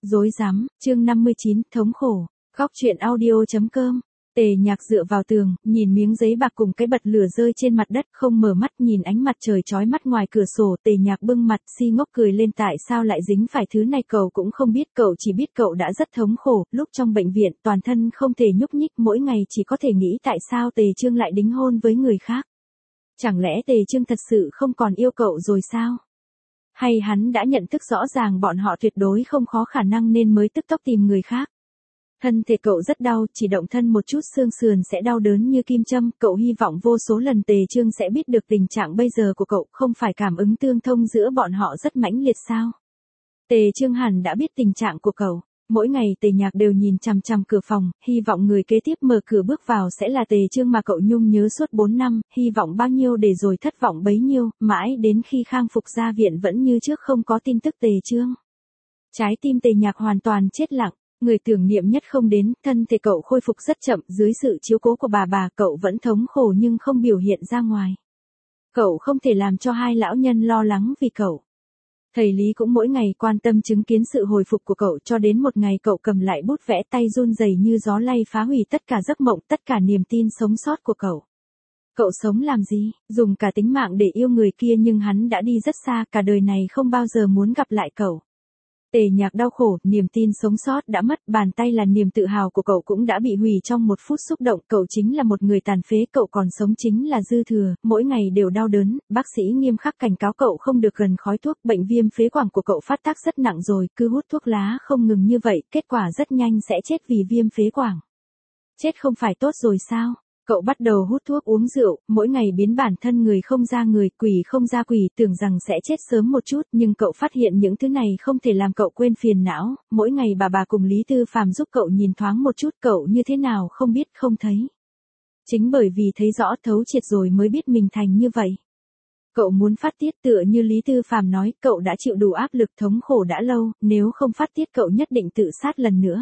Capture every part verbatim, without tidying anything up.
Rối rắm, chương năm mươi chín, thống khổ. Góc truyện audio.com. Tề Nhạc dựa vào tường, nhìn miếng giấy bạc cùng cái bật lửa rơi trên mặt đất, không mở mắt nhìn ánh mặt trời chói mắt ngoài cửa sổ. Tề Nhạc bưng mặt si ngốc cười lên, tại sao lại dính phải thứ này cậu cũng không biết, cậu chỉ biết cậu đã rất thống khổ, lúc trong bệnh viện toàn thân không thể nhúc nhích, mỗi ngày chỉ có thể nghĩ tại sao Tề Trương lại đính hôn với người khác. Chẳng lẽ Tề Trương thật sự không còn yêu cậu rồi sao? Hay hắn đã nhận thức rõ ràng bọn họ tuyệt đối không có khả năng nên mới tức tốc tìm người khác. Thân thể cậu rất đau, chỉ động thân một chút xương sườn sẽ đau đớn như kim châm, cậu hy vọng vô số lần Tề Trương sẽ biết được tình trạng bây giờ của cậu, không phải cảm ứng tương thông giữa bọn họ rất mãnh liệt sao? Tề Trương hẳn đã biết tình trạng của cậu. Mỗi ngày Tề Nhạc đều nhìn chằm chằm cửa phòng, hy vọng người kế tiếp mở cửa bước vào sẽ là Tề Trương mà cậu nhung nhớ suốt bốn năm, hy vọng bao nhiêu để rồi thất vọng bấy nhiêu, mãi đến khi khang phục ra viện vẫn như trước không có tin tức Tề Trương. Trái tim Tề Nhạc hoàn toàn chết lặng, người tưởng niệm nhất không đến, thân thể cậu khôi phục rất chậm, dưới sự chiếu cố của bà bà cậu vẫn thống khổ nhưng không biểu hiện ra ngoài. Cậu không thể làm cho hai lão nhân lo lắng vì cậu. Thầy Lý cũng mỗi ngày quan tâm chứng kiến sự hồi phục của cậu, cho đến một ngày cậu cầm lại bút vẽ, tay run rẩy như gió lay phá hủy tất cả giấc mộng, tất cả niềm tin sống sót của cậu. Cậu sống làm gì, dùng cả tính mạng để yêu người kia nhưng hắn đã đi rất xa, cả đời này không bao giờ muốn gặp lại cậu. Tề Nhạc đau khổ, niềm tin sống sót đã mất, bàn tay là niềm tự hào của cậu cũng đã bị hủy trong một phút xúc động, cậu chính là một người tàn phế, cậu còn sống chính là dư thừa, mỗi ngày đều đau đớn, bác sĩ nghiêm khắc cảnh cáo cậu không được gần khói thuốc, bệnh viêm phế quản của cậu phát tác rất nặng rồi, cứ hút thuốc lá không ngừng như vậy, kết quả rất nhanh sẽ chết vì viêm phế quản. Chết không phải tốt rồi sao? Cậu bắt đầu hút thuốc uống rượu, mỗi ngày biến bản thân người không ra người, quỷ không ra quỷ, tưởng rằng sẽ chết sớm một chút, nhưng cậu phát hiện những thứ này không thể làm cậu quên phiền não, mỗi ngày bà bà cùng Lý Tư Phàm giúp cậu nhìn thoáng một chút, cậu như thế nào không biết không thấy. Chính bởi vì thấy rõ thấu triệt rồi mới biết mình thành như vậy. Cậu muốn phát tiết tựa như Lý Tư Phàm nói, cậu đã chịu đủ áp lực thống khổ đã lâu, nếu không phát tiết cậu nhất định tự sát lần nữa.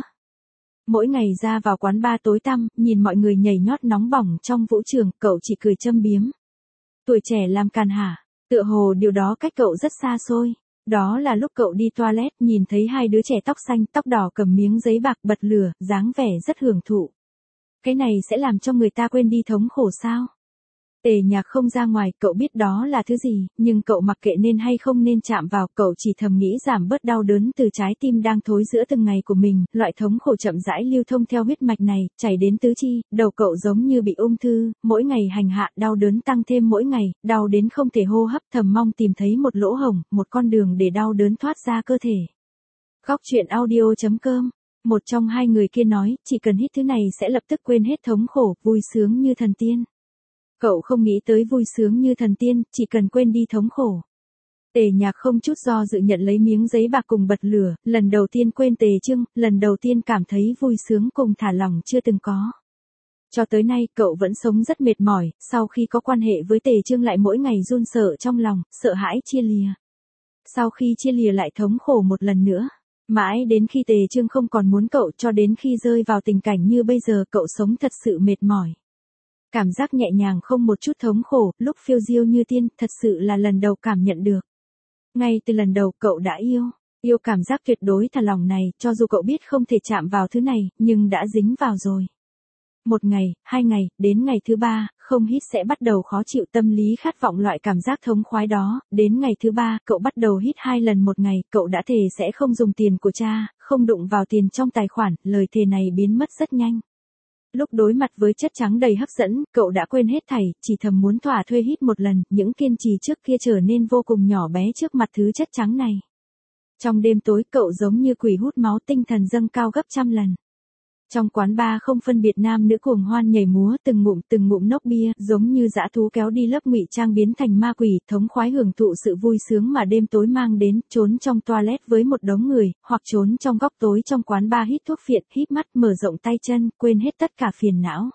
Mỗi ngày ra vào quán bar tối tăm, nhìn mọi người nhảy nhót nóng bỏng trong vũ trường, cậu chỉ cười châm biếm. Tuổi trẻ làm càn hả, tựa hồ điều đó cách cậu rất xa xôi. Đó là lúc cậu đi toilet nhìn thấy hai đứa trẻ tóc xanh tóc đỏ cầm miếng giấy bạc bật lửa, dáng vẻ rất hưởng thụ. Cái này sẽ làm cho người ta quên đi thống khổ sao? Tề Nhạc không ra ngoài, cậu biết đó là thứ gì, nhưng cậu mặc kệ nên hay không nên chạm vào, cậu chỉ thầm nghĩ giảm bớt đau đớn từ trái tim đang thối giữa từng ngày của mình, loại thống khổ chậm rãi lưu thông theo huyết mạch này, chảy đến tứ chi, đầu cậu giống như bị ung thư, mỗi ngày hành hạ, đau đớn tăng thêm mỗi ngày, đau đến không thể hô hấp, thầm mong tìm thấy một lỗ hổng, một con đường để đau đớn thoát ra cơ thể. Góc truyện audio.com. Một trong hai người kia nói, chỉ cần hít thứ này sẽ lập tức quên hết thống khổ, vui sướng như thần tiên. Cậu không nghĩ tới vui sướng như thần tiên, chỉ cần quên đi thống khổ. Tề Nhạc không chút do dự nhận lấy miếng giấy bạc cùng bật lửa, lần đầu tiên quên Tề Trương, lần đầu tiên cảm thấy vui sướng cùng thả lỏng chưa từng có. Cho tới nay cậu vẫn sống rất mệt mỏi, sau khi có quan hệ với Tề Trương lại mỗi ngày run sợ trong lòng, sợ hãi chia lìa. Sau khi chia lìa lại thống khổ một lần nữa. Mãi đến khi Tề Trương không còn muốn cậu, cho đến khi rơi vào tình cảnh như bây giờ cậu sống thật sự mệt mỏi. Cảm giác nhẹ nhàng không một chút thống khổ, lúc phiêu diêu như tiên, thật sự là lần đầu cảm nhận được. Ngay từ lần đầu cậu đã yêu, yêu cảm giác tuyệt đối thả lỏng này, cho dù cậu biết không thể chạm vào thứ này, nhưng đã dính vào rồi. Một ngày, hai ngày, đến ngày thứ ba, không hít sẽ bắt đầu khó chịu, tâm lý khát vọng loại cảm giác thống khoái đó, đến ngày thứ ba, cậu bắt đầu hít hai lần một ngày, cậu đã thề sẽ không dùng tiền của cha, không đụng vào tiền trong tài khoản, lời thề này biến mất rất nhanh. Lúc đối mặt với chất trắng đầy hấp dẫn, cậu đã quên hết thảy, chỉ thầm muốn thỏa thuê hít một lần, những kiên trì trước kia trở nên vô cùng nhỏ bé trước mặt thứ chất trắng này. Trong đêm tối cậu giống như quỷ hút máu, tinh thần dâng cao gấp trăm lần. Trong quán bar không phân biệt nam nữ cuồng hoan nhảy múa, từng ngụm từng ngụm nốc bia, giống như dã thú kéo đi lớp ngụy trang biến thành ma quỷ, thống khoái hưởng thụ sự vui sướng mà đêm tối mang đến, trốn trong toilet với một đống người, hoặc trốn trong góc tối trong quán bar hít thuốc phiện, híp mắt, mở rộng tay chân, quên hết tất cả phiền não.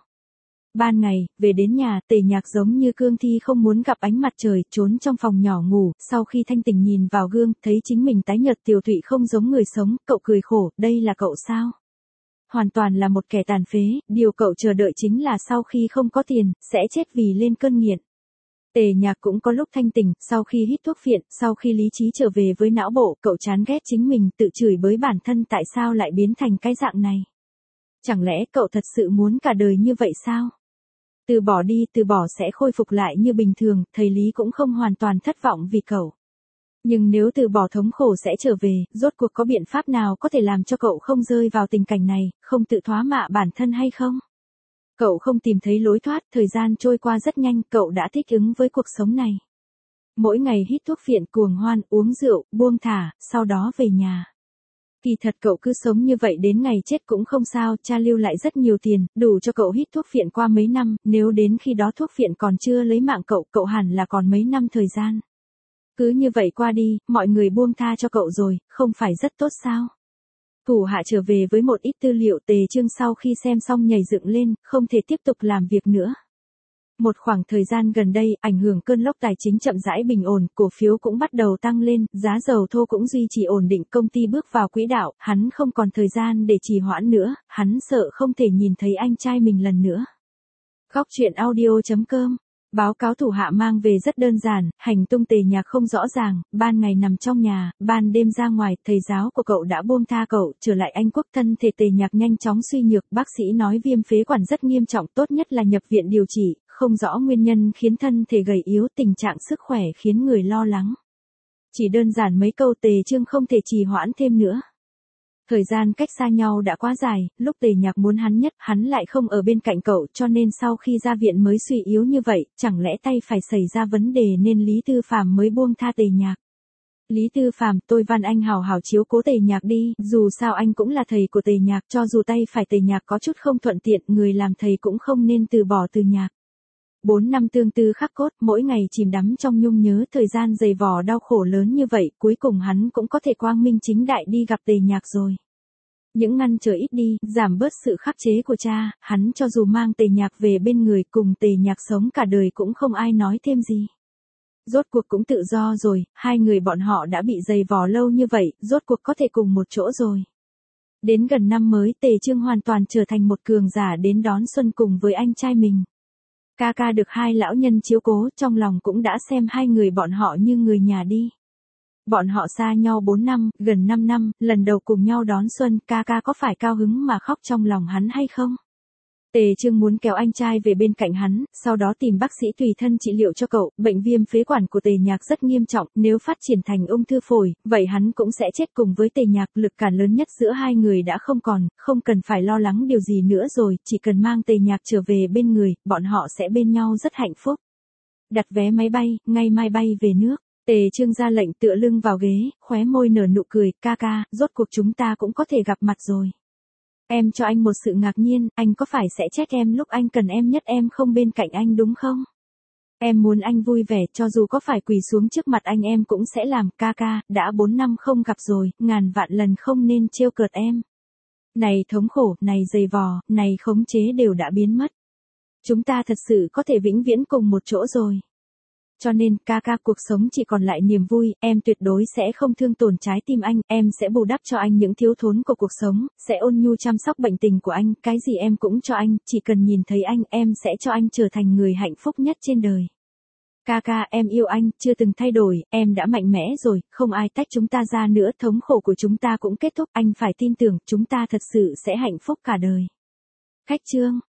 Ban ngày, về đến nhà, Tề Nhạc giống như cương thi không muốn gặp ánh mặt trời, trốn trong phòng nhỏ ngủ, sau khi thanh tỉnh nhìn vào gương, thấy chính mình tái nhợt tiều tụy không giống người sống, cậu cười khổ, đây là cậu sao? Hoàn toàn là một kẻ tàn phế, điều cậu chờ đợi chính là sau khi không có tiền, sẽ chết vì lên cơn nghiện. Tề Tề Nhạc cũng có lúc thanh tỉnh, sau khi hít thuốc phiện, sau khi lý trí trở về với não bộ, cậu chán ghét chính mình, tự chửi bới bản thân tại sao lại biến thành cái dạng này. Chẳng lẽ cậu thật sự muốn cả đời như vậy sao? Từ bỏ đi, từ bỏ sẽ khôi phục lại như bình thường, thầy Lý cũng không hoàn toàn thất vọng vì cậu. Nhưng nếu từ bỏ thống khổ sẽ trở về, rốt cuộc có biện pháp nào có thể làm cho cậu không rơi vào tình cảnh này, không tự thoá mạ bản thân hay không? Cậu không tìm thấy lối thoát, thời gian trôi qua rất nhanh, cậu đã thích ứng với cuộc sống này. Mỗi ngày hít thuốc phiện cuồng hoan, uống rượu, buông thả, sau đó về nhà. Kỳ thật cậu cứ sống như vậy đến ngày chết cũng không sao, cha lưu lại rất nhiều tiền, đủ cho cậu hít thuốc phiện qua mấy năm, nếu đến khi đó thuốc phiện còn chưa lấy mạng cậu, cậu hẳn là còn mấy năm thời gian. Cứ như vậy qua đi, mọi người buông tha cho cậu rồi, không phải rất tốt sao? Thủ hạ trở về với một ít tư liệu. Tề Trương sau khi xem xong nhảy dựng lên, không thể tiếp tục làm việc nữa. Một khoảng thời gian gần đây, ảnh hưởng cơn lốc tài chính chậm rãi bình ổn, cổ phiếu cũng bắt đầu tăng lên, giá dầu thô cũng duy trì ổn định, công ty bước vào quỹ đạo, hắn không còn thời gian để trì hoãn nữa, hắn sợ không thể nhìn thấy anh trai mình lần nữa. Góc truyện audio chấm com. Báo cáo thủ hạ mang về rất đơn giản, hành tung Tề Nhạc không rõ ràng, ban ngày nằm trong nhà, ban đêm ra ngoài, thầy giáo của cậu đã buông tha cậu, trở lại Anh Quốc. Thân thể Tề Nhạc nhanh chóng suy nhược, bác sĩ nói viêm phế quản rất nghiêm trọng, tốt nhất là nhập viện điều trị, không rõ nguyên nhân khiến thân thể gầy yếu, tình trạng sức khỏe khiến người lo lắng. Chỉ đơn giản mấy câu Tề Trương không thể trì hoãn thêm nữa. Thời gian cách xa nhau đã quá dài, lúc Tề Nhạc muốn hắn nhất, hắn lại không ở bên cạnh cậu, cho nên sau khi ra viện mới suy yếu như vậy, chẳng lẽ tay phải xảy ra vấn đề nên Lý Tư Phàm mới buông tha Tề Nhạc. Lý Tư Phàm, tôi van anh hào hào chiếu cố Tề Nhạc đi, dù sao anh cũng là thầy của Tề Nhạc, cho dù tay phải Tề Nhạc có chút không thuận tiện, người làm thầy cũng không nên từ bỏ từ Nhạc. Bốn năm tương tư khắc cốt, mỗi ngày chìm đắm trong nhung nhớ, thời gian dày vò đau khổ lớn như vậy, cuối cùng hắn cũng có thể quang minh chính đại đi gặp Tề Nhạc rồi. Những ngăn trở ít đi, giảm bớt sự khắc chế của cha, hắn cho dù mang Tề Nhạc về bên người, cùng Tề Nhạc sống cả đời cũng không ai nói thêm gì. Rốt cuộc cũng tự do rồi, hai người bọn họ đã bị dày vò lâu như vậy, rốt cuộc có thể cùng một chỗ rồi. Đến gần năm mới, Tề Trương hoàn toàn trở thành một cường giả đến đón xuân cùng với anh trai mình. Ca ca được hai lão nhân chiếu cố, trong lòng cũng đã xem hai người bọn họ như người nhà đi. Bọn họ xa nhau bốn năm, gần năm năm, lần đầu cùng nhau đón xuân, ca ca có phải cao hứng mà khóc trong lòng hắn hay không? Tề Trương muốn kéo anh trai về bên cạnh hắn, sau đó tìm bác sĩ tùy thân trị liệu cho cậu. Bệnh viêm phế quản của Tề Nhạc rất nghiêm trọng, nếu phát triển thành ung thư phổi, vậy hắn cũng sẽ chết cùng với Tề Nhạc. Lực cản lớn nhất giữa hai người đã không còn, không cần phải lo lắng điều gì nữa rồi, chỉ cần mang Tề Nhạc trở về bên người, bọn họ sẽ bên nhau rất hạnh phúc. Đặt vé máy bay, ngày mai bay về nước. Tề Trương ra lệnh, tựa lưng vào ghế, khóe môi nở nụ cười. Ca ca, rốt cuộc chúng ta cũng có thể gặp mặt rồi. Em cho anh một sự ngạc nhiên, anh có phải sẽ trách em lúc anh cần em nhất em không bên cạnh anh đúng không? Em muốn anh vui vẻ, cho dù có phải quỳ xuống trước mặt anh em cũng sẽ làm. Ca ca, đã bốn năm không gặp rồi, ngàn vạn lần không nên trêu cợt em. Này thống khổ, này dày vò, này khống chế đều đã biến mất. Chúng ta thật sự có thể vĩnh viễn cùng một chỗ rồi. Cho nên, ca ca, cuộc sống chỉ còn lại niềm vui, em tuyệt đối sẽ không thương tổn trái tim anh, em sẽ bù đắp cho anh những thiếu thốn của cuộc sống, sẽ ôn nhu chăm sóc bệnh tình của anh, cái gì em cũng cho anh, chỉ cần nhìn thấy anh, em sẽ cho anh trở thành người hạnh phúc nhất trên đời. Ca ca, em yêu anh, chưa từng thay đổi, em đã mạnh mẽ rồi, không ai tách chúng ta ra nữa, thống khổ của chúng ta cũng kết thúc, anh phải tin tưởng, chúng ta thật sự sẽ hạnh phúc cả đời. Khách chương